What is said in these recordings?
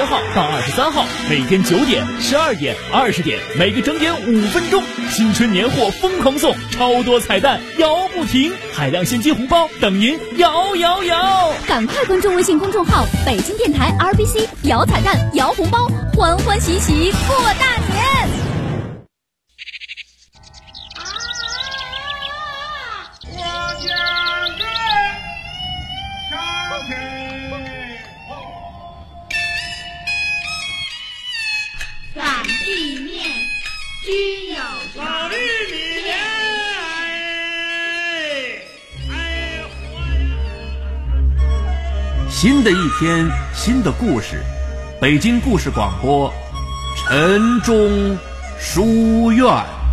号到23号，每天9点、12点、20点，每个整点5分钟，新春年货疯狂送，超多彩蛋摇不停，海量现金红包等您摇！ 赶快关注微信公众号北京电台 RBC， 摇彩蛋摇红包，欢欢喜喜过大年。 擀地面，均有老玉米莲， 新的一天，新的故事，北京故事广播，晨钟书院。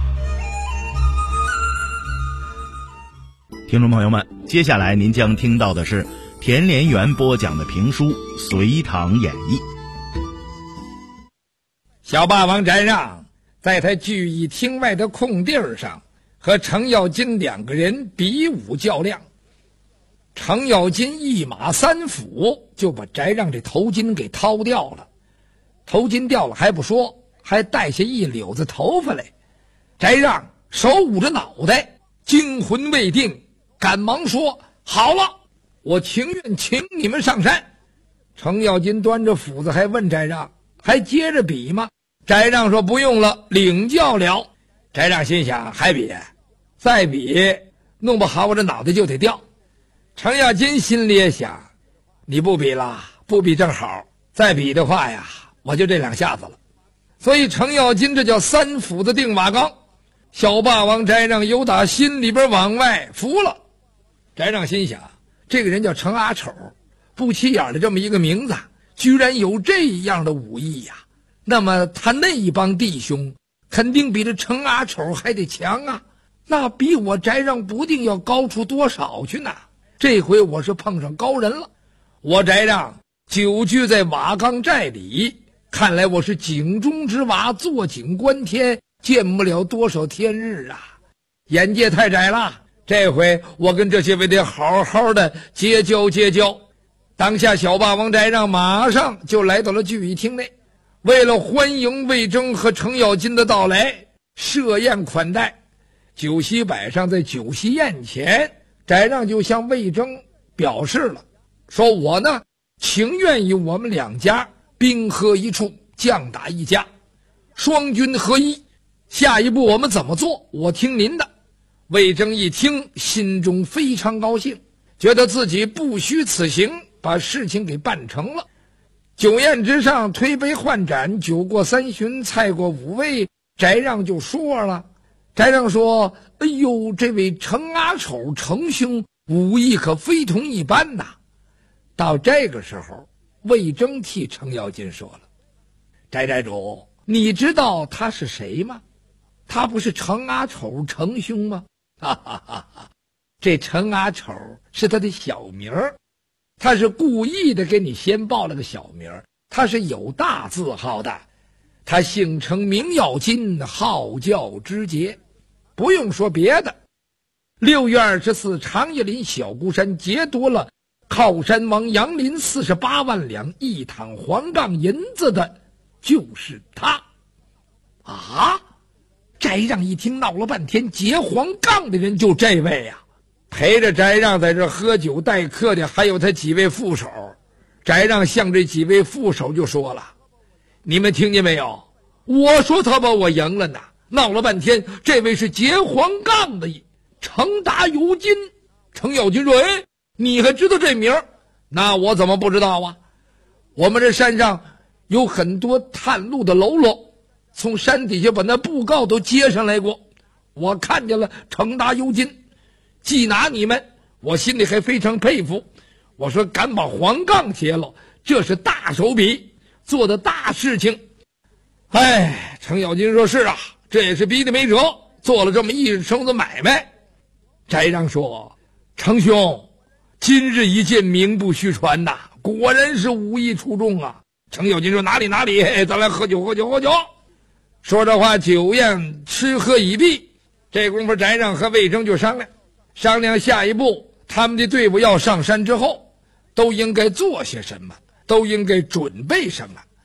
听众朋友们，接下来您将听到的是田连元播讲的评书《隋唐演义》。 小霸王翟让在他聚义厅外的空地上和程咬金2个人比武较量，程咬金一马3斧就把翟让这头巾给掏掉了。头巾掉了还不说，还带下一绺子头发来。翟让手捂着脑袋，惊魂未定，赶忙说：好了，我情愿请你们上山。程咬金端着斧子还问翟让，还接着比吗？翟让说不用了，领教了。翟让心想，还比？再比弄不好我这脑袋就得掉。程咬金心里也想，你不比了，不比正好，再比的话呀，我就这2下子了。所以程咬金这叫3斧子定瓦岗。小霸王翟让由打心里边往外服了。翟让心想，这个人叫程阿丑，不起眼的这么一个名字，居然有这样的武艺呀，那么他那一帮弟兄肯定比这程阿丑还得强啊，那比我翟让不定要高出多少去呢。这回我是碰上高人了。我翟让久居在瓦岗寨里，看来我是井中之蛙，坐井观天，见不了多少天日啊，眼界太窄了。这回我跟这些位得好好的结交。当下小霸王翟让马上就来到了聚义厅内，为了欢迎魏征和程咬金的到来，设宴款待。酒席摆上，在酒席宴前，翟让就向魏征表示了，说我呢情愿与我们2家兵合一处，将打一家，双军合一，下一步我们怎么做，我听您的。魏征一听，心中非常高兴，觉得自己不虚此行，把事情给办成了。酒宴之上，推杯换盏，酒过3巡，菜过5味，翟让就说了。翟让说，哎呦，这位程阿丑程兄武艺可非同一般呐。到这个时候，魏征替程咬金说了，翟主，你知道他是谁吗？他不是程阿丑程兄吗？哈哈哈哈，这程阿丑是他的小名儿，他是故意的给你先报了个小名儿，他是有大字号的，他姓程名咬金，号叫之节。不用说别的，6月24长叶林小孤山劫夺了靠山王杨林48万两1躺黄杠银子的就是他啊！翟让一听，闹了半天，劫黄杠的人就这位呀。陪着翟让在这喝酒待客的还有他几位副手。翟让向这几位副手就说了，你们听见没有，我说他把我赢了呢，闹了半天这位是劫黄杠的程达由金。程咬金说，哎，你还知道这名儿？那我怎么不知道啊？我们这山上有很多探路的喽啰，从山底下把那布告都接上来过，我看见了程达由金，缉拿你们，我心里还非常佩服。我说敢把黄杠劫了，这是大手笔，做的大事情。哎，程咬金说，是啊，这也是逼得没辙，做了这么一手的买卖。翟让说，程兄，今日一见，名不虚传呐，果然是武艺出众啊。程咬金说，哪里，咱来喝酒。说这话，酒宴吃喝已毕，这功夫翟让和魏征就商量下一步，他们的队伍要上山之后都应该做些什么，都应该准备什么。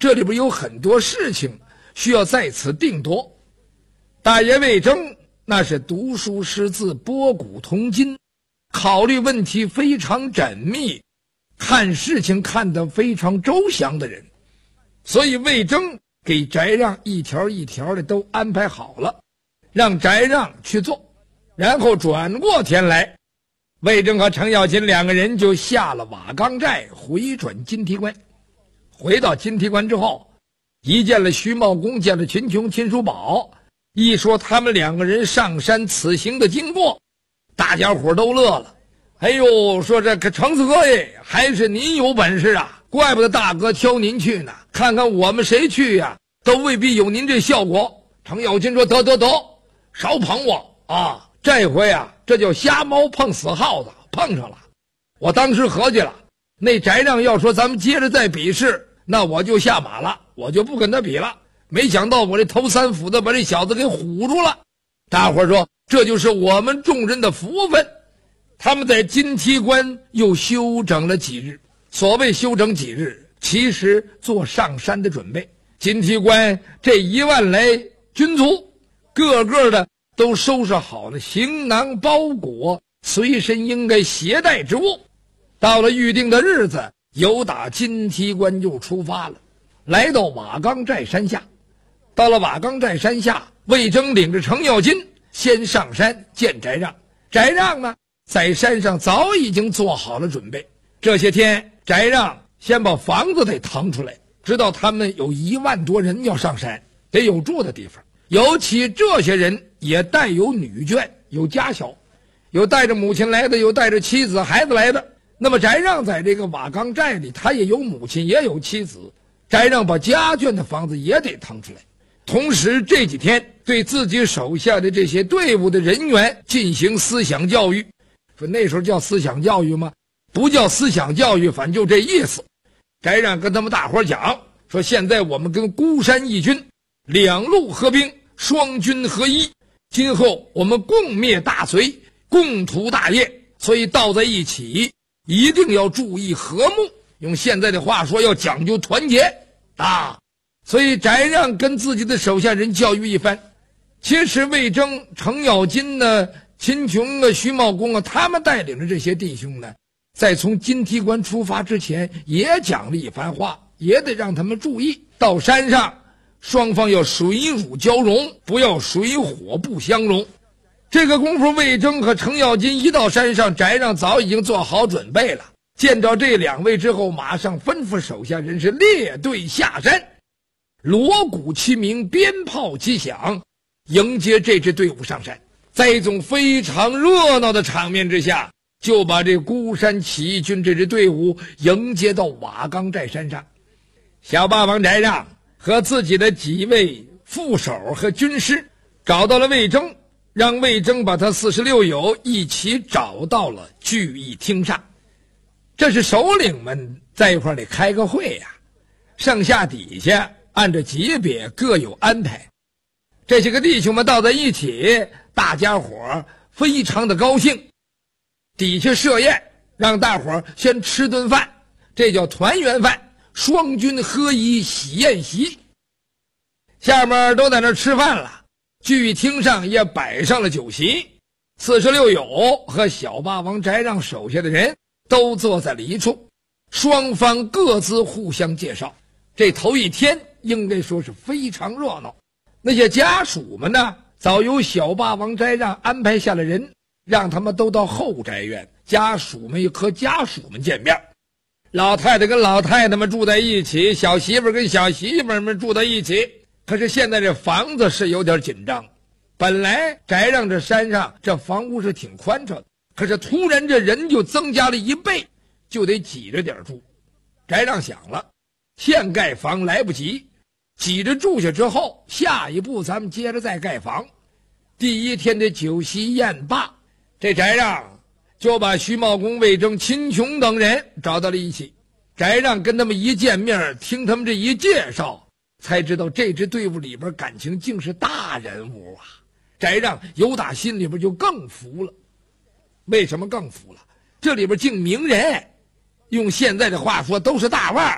这里边有很多事情需要在此定夺。大爷魏征那是读书识字，博古通今，考虑问题非常缜密，看事情看得非常周详的人，所以魏征给翟让一条一条的都安排好了，让翟让去做。然后转过天来，魏征和程咬金两个人就下了瓦岗寨，回转金提关。回到金提关之后，一见了徐茂公，见了秦琼、秦叔宝，一说他们两个人上山此行的经过，大家伙都乐了。哎呦，说这个程四哥耶，还是您有本事啊，怪不得大哥挑您去呢，看看我们谁去呀，都未必有您这效果。程咬金说得，少捧我啊，这回啊，这叫瞎猫碰死耗子，碰上了。我当时合计了，那翟让要说咱们接着再比试，那我就下马了，我就不跟他比了。没想到我这头三斧子把这小子给唬住了。大伙说这就是我们众人的福分。他们在金提关又休整了几日，所谓休整几日，其实做上山的准备。金提关这1万来军卒，个个的都收拾好了行囊包裹，随身应该携带之物。到了预定的日子，由打金提关就出发了，来到瓦岗寨山下。到了瓦岗寨山下，魏征领着程咬金先上山见翟让。翟让呢，在山上早已经做好了准备。这些天，翟让先把房子得腾出来，知道他们有1万多人要上山，得有住的地方。尤其这些人也带有女眷，有家小，有带着母亲来的，有带着妻子孩子来的。那么翟让在这个瓦岗寨里，他也有母亲，也有妻子，翟让把家眷的房子也得腾出来。同时这几天对自己手下的这些队伍的人员进行思想教育。说那时候叫思想教育吗？不叫思想教育，反正就这意思。翟让跟他们大伙讲说，现在我们跟孤山义军两路合兵，双军合一，今后我们共灭大隋，共图大业，所以到在一起一定要注意和睦，用现在的话说，要讲究团结啊。所以翟让跟自己的手下人教育一番。其实魏征、程咬金呢、秦琼啊、徐茂公啊，他们带领着这些弟兄呢，在从金提关出发之前也讲了一番话，也得让他们注意，到山上双方要水乳交融，不要水火不相容。这个功夫，魏征和程咬金一到山上，翟让早已经做好准备了。见着这两位之后，马上吩咐手下人是列队下山，锣鼓齐鸣，鞭炮齐响，迎接这支队伍上山。在一种非常热闹的场面之下，就把这孤山起义军这支队伍迎接到瓦岗寨山上。小霸王翟让和自己的几位副手和军师找到了魏征，让魏征把他46友一起找到了聚义厅上。这是首领们在一块儿里开个会呀，上下底下按照级别各有安排。这些个弟兄们到在一起，大家伙非常的高兴。底下设宴，让大伙先吃顿饭，这叫团圆饭，双军合一喜宴席。下面都在那吃饭了，聚义厅上也摆上了酒席，46友和小霸王翟让手下的人都坐在了一处，双方各自互相介绍。这头一天应该说是非常热闹。那些家属们呢，早由小霸王翟让安排下了人，让他们都到后宅院，家属们和家属们见面。老太太跟老太太们住在一起，小媳妇跟小媳妇们住在一起。可是现在这房子是有点紧张，本来翟让这山上这房屋是挺宽敞的，可是突然这人就增加了1倍，就得挤着点住。翟让想了，现盖房来不及，挤着住下之后，下一步咱们接着再盖房。第一天的酒席宴罢，这翟让就把徐茂公、魏征、秦琼等人找到了一起。翟让跟他们一见面，听他们这一介绍，才知道这支队伍里边感情竟是大人物啊。翟让由打心里边就更服了。为什么更服了？这里边竟名人，用现在的话说都是大腕儿，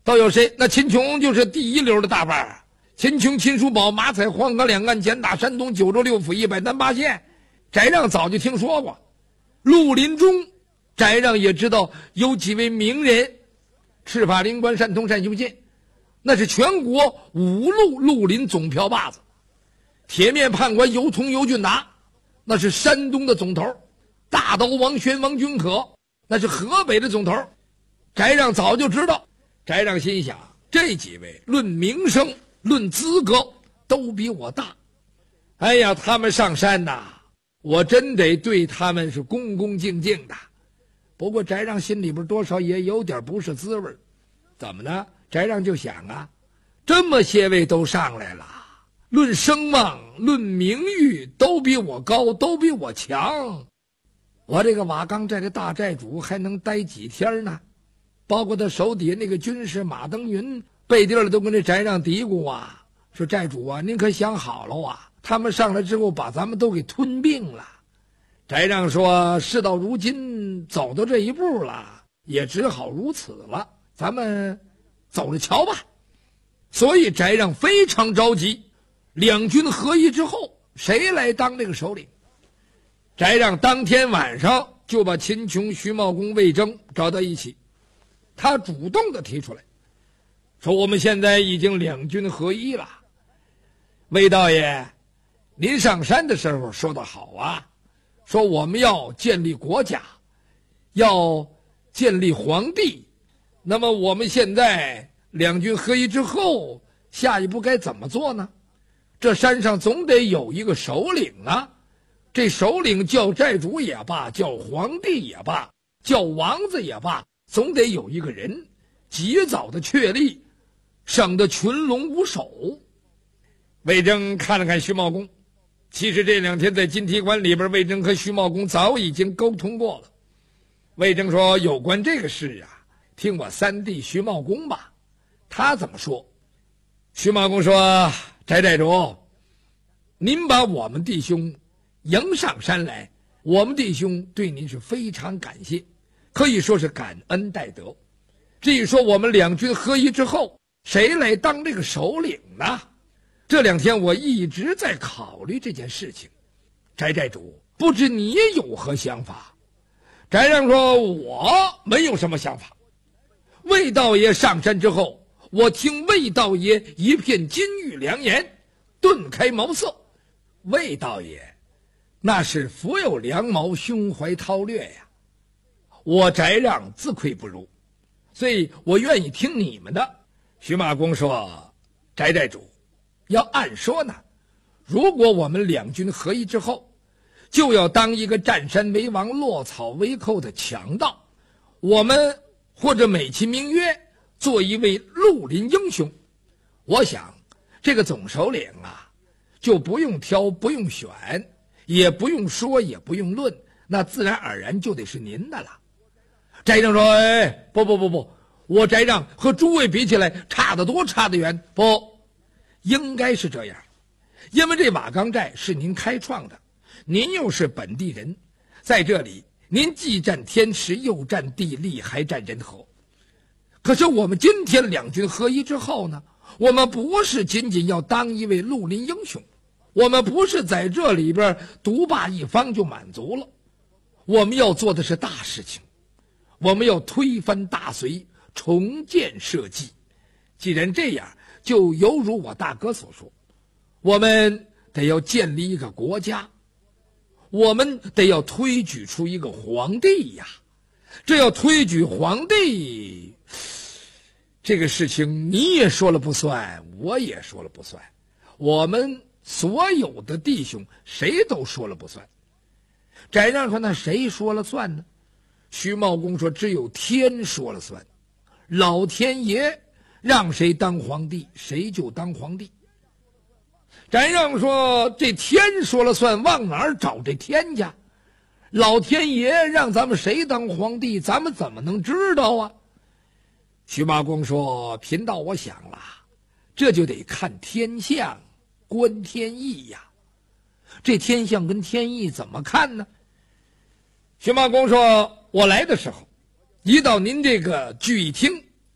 都有谁？那秦琼就是第一流的大腕儿。秦琼、秦叔宝、马采、黄河两岸、简打、山东九州六府100单8县，翟让早就听说过。绿林中，翟让也知道有几位名人，赤法灵官单通、单修进，那是全国5路绿林总票把子。铁面判官尤通、尤俊达，那是山东的总头。大刀王宣、王君可，那是河北的总头。翟让早就知道。翟让心想，这几位论名声论资格都比我大，哎呀，他们上山呐，我真得对他们是恭恭敬敬的。不过翟让心里边多少也有点不是滋味。怎么呢？翟让就想啊，这么些位都上来了，论声望论名誉都比我高，都比我强，我这个瓦岗寨的大寨主还能待几天呢？包括他手底下那个军士马登云，背地里都跟这翟让嘀咕啊，说寨主啊，您可想好了啊，他们上来之后把咱们都给吞并了。翟让说，事到如今走到这一步了，也只好如此了，咱们走着瞧吧。所以翟让非常着急，两军合一之后，谁来当这个首领？翟让当天晚上就把秦琼、徐茂公、魏征找到一起，他主动的提出来，说我们现在已经两军合一了。魏道爷，您上山的时候说得好啊，说我们要建立国家，要建立皇帝。那么我们现在两军合一之后，下一步该怎么做呢？这山上总得有一个首领啊，这首领叫寨主也罢，叫皇帝也罢，叫王子也罢，总得有一个人及早的确立，省得群龙无首。魏征看了看徐茂公，其实这2天在金提馆里边，魏征和徐茂公早已经沟通过了。魏征说，有关这个事啊，听我三弟徐茂公吧，他怎么说？徐茂公说，翟寨主，您把我们弟兄迎上山来，我们弟兄对您是非常感谢，可以说是感恩戴德。至于说我们两军合一之后，谁来当这个首领呢？这2天我一直在考虑这件事情。翟寨主，不知你有何想法？翟让说，我没有什么想法。魏道爷上山之后，我听魏道爷一片金玉良言，顿开茅塞。魏道爷那是福有良谋，胸怀韬略呀，我翟让自愧不如，所以我愿意听你们的。徐马公说，翟寨主，要按说呢，如果我们两军合一之后，就要当一个占山为王、落草为寇的强盗，我们或者美其名曰做一位绿林英雄。我想这个总首领啊，就不用挑，不用选，也不用说，也不用论，那自然而然就得是您的了。翟让说，哎，不，我翟让和诸位比起来差得多，差得远。不，应该是这样，因为这瓦岗寨是您开创的，您又是本地人，在这里您既占天时，又占地利，还占人和。可是我们今天两军合一之后呢，我们不是仅仅要当一位绿林英雄，我们不是在这里边独霸一方就满足了，我们要做的是大事情，我们要推翻大隋，重建社稷。既然这样，就犹如我大哥所说，我们得要建立一个国家，我们得要推举出一个皇帝呀。这要推举皇帝，这个事情你也说了不算，我也说了不算，我们所有的弟兄谁都说了不算。翟让说，那谁说了算呢？徐茂公说，只有天说了算，老天爷让谁当皇帝，谁就当皇帝。翟让说，这天说了算，往哪儿找这天去？老天爷让咱们谁当皇帝，咱们怎么能知道啊？徐茂公说，贫道我想了，这就得看天象，观天意呀。这天象跟天意怎么看呢？徐茂公说，我来的时候，一到您这个聚义厅，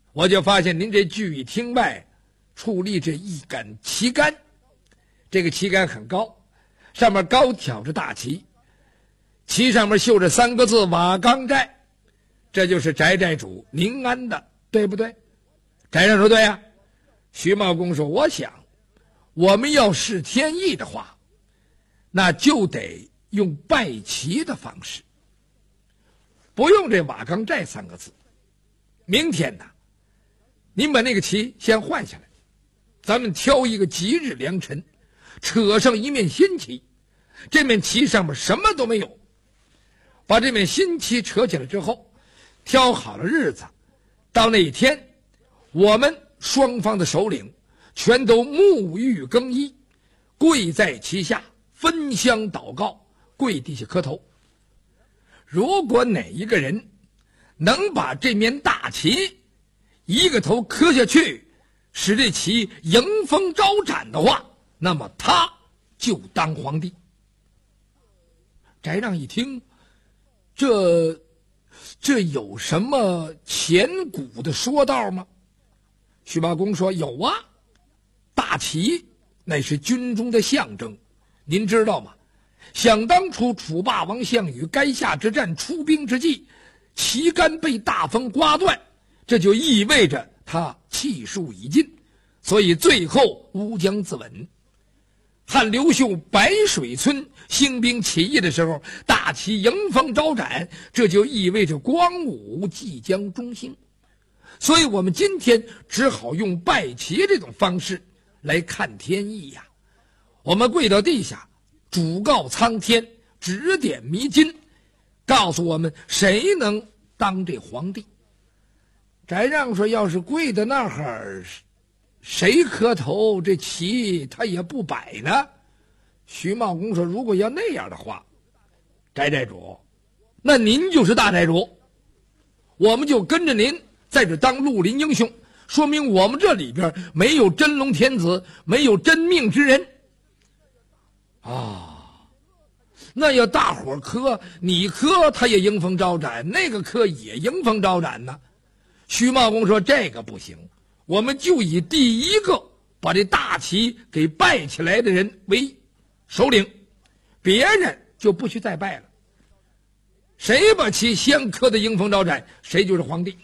我就发现您这聚义厅外矗立着一杆旗杆，这个旗杆很高，上面高挑着大旗，旗上面绣着3个字瓦岗寨，这就是翟寨主您安的，对不对？翟让说对呀。徐茂公说，我想我们要视天意的话，那就得用拜旗的方式，不用这瓦岗寨3个字。明天呢，您把那个旗先换下来，咱们挑一个吉日良辰，扯上一面新旗，这面旗上面什么都没有，把这面新旗扯起来之后，挑好了日子，到那一天，我们双方的首领全都沐浴更衣，跪在旗下分香祷告，跪地下磕头。如果哪一个人能把这面大旗一个头磕下去，使这旗迎风招展的话，那么他就当皇帝。翟让一听，这有什么前古的说道吗？徐茂公说，有啊，大旗那是军中的象征，您知道吗？想当初楚霸王项羽垓下之战出兵之际，旗杆被大风刮断，这就意味着他气数已尽，所以最后乌江自刎。汉刘秀白水村兴兵起义的时候，大旗迎风招展，这就意味着光武即将中兴。所以我们今天只好用拜旗这种方式来看天意呀。我们跪到地下，主告苍天，指点迷津，告诉我们谁能当这皇帝。翟让说，要是跪在那儿，谁磕头，这旗他也不摆呢。徐茂公说，如果要那样的话，翟寨主，那您就是大寨主，我们就跟着您在这当绿林英雄，说明我们这里边没有真龙天子，没有真命之人啊。那要大伙磕，你磕他也迎风招展，那个磕也迎风招展呢。徐茂公说，这个不行，我们就以第一个把这大旗给拜起来的人为首领，别人就不许再拜了。谁把旗先磕的迎风招展，谁就是皇帝。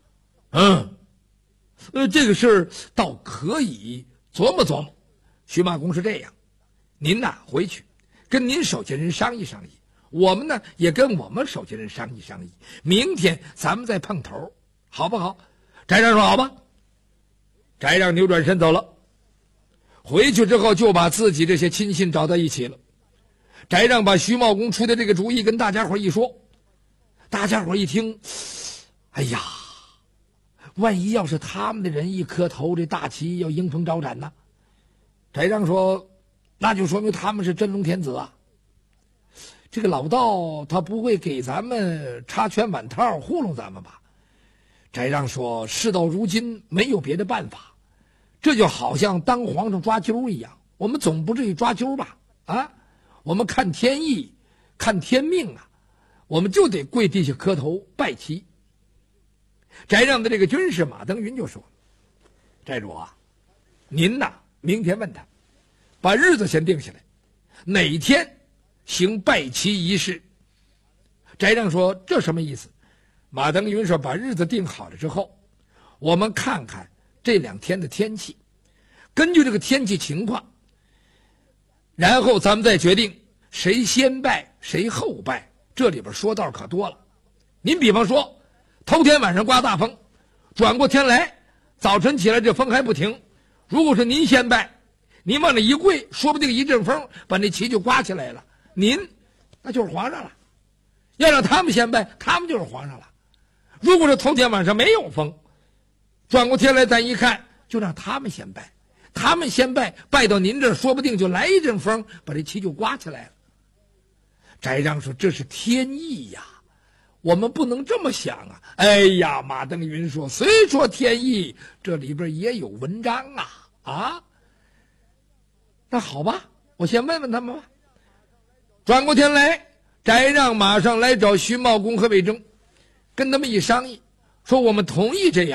这个事儿倒可以琢磨琢磨。徐茂公是这样，您呐回去跟您手下人商议商议，我们呢也跟我们手下人商议商议，明天咱们再碰头，好不好？翟让说好吧。翟让扭转身走了，回去之后就把自己这些亲信找到一起了。翟让把徐茂公出的这个主意跟大家伙一说，大家伙一听，哎呀，万一要是他们的人一磕头，这大旗要迎风招展呢？翟让说，那就说明他们是真龙天子啊。这个老道他不会给咱们插拳挽套糊弄咱们吧？翟让说，事到如今没有别的办法，这就好像当皇上抓阄一样，我们总不至于抓阄吧？啊，我们看天意，看天命啊，我们就得跪地下磕头拜旗。翟让的这个军师马登云就说，寨主啊，您呐明天问他，把日子先定下来，哪天行拜旗仪式。翟让说，这什么意思？马登云说，把日子定好了之后，我们看看这2天的天气，根据这个天气情况，然后咱们再决定谁先拜谁后拜。这里边说道可多了。您比方说，头天晚上刮大风，转过天来早晨起来这风还不停，如果是您先拜，您往那一跪，说不定一阵风把那旗就刮起来了，您那就是皇上了。要让他们先拜，他们就是皇上了。如果是头天晚上没有风，转过天来咱一看，就让他们先拜，他们先拜，拜到您这儿，说不定就来一阵风，把这旗就刮起来了。翟让说，这是天意呀，我们不能这么想啊。哎呀，马登云说，虽说天意，这里边也有文章啊。那好吧，我先问问他们吧。转过天来，翟让马上来找徐茂公和魏征，跟他们一商议，说我们同意这样。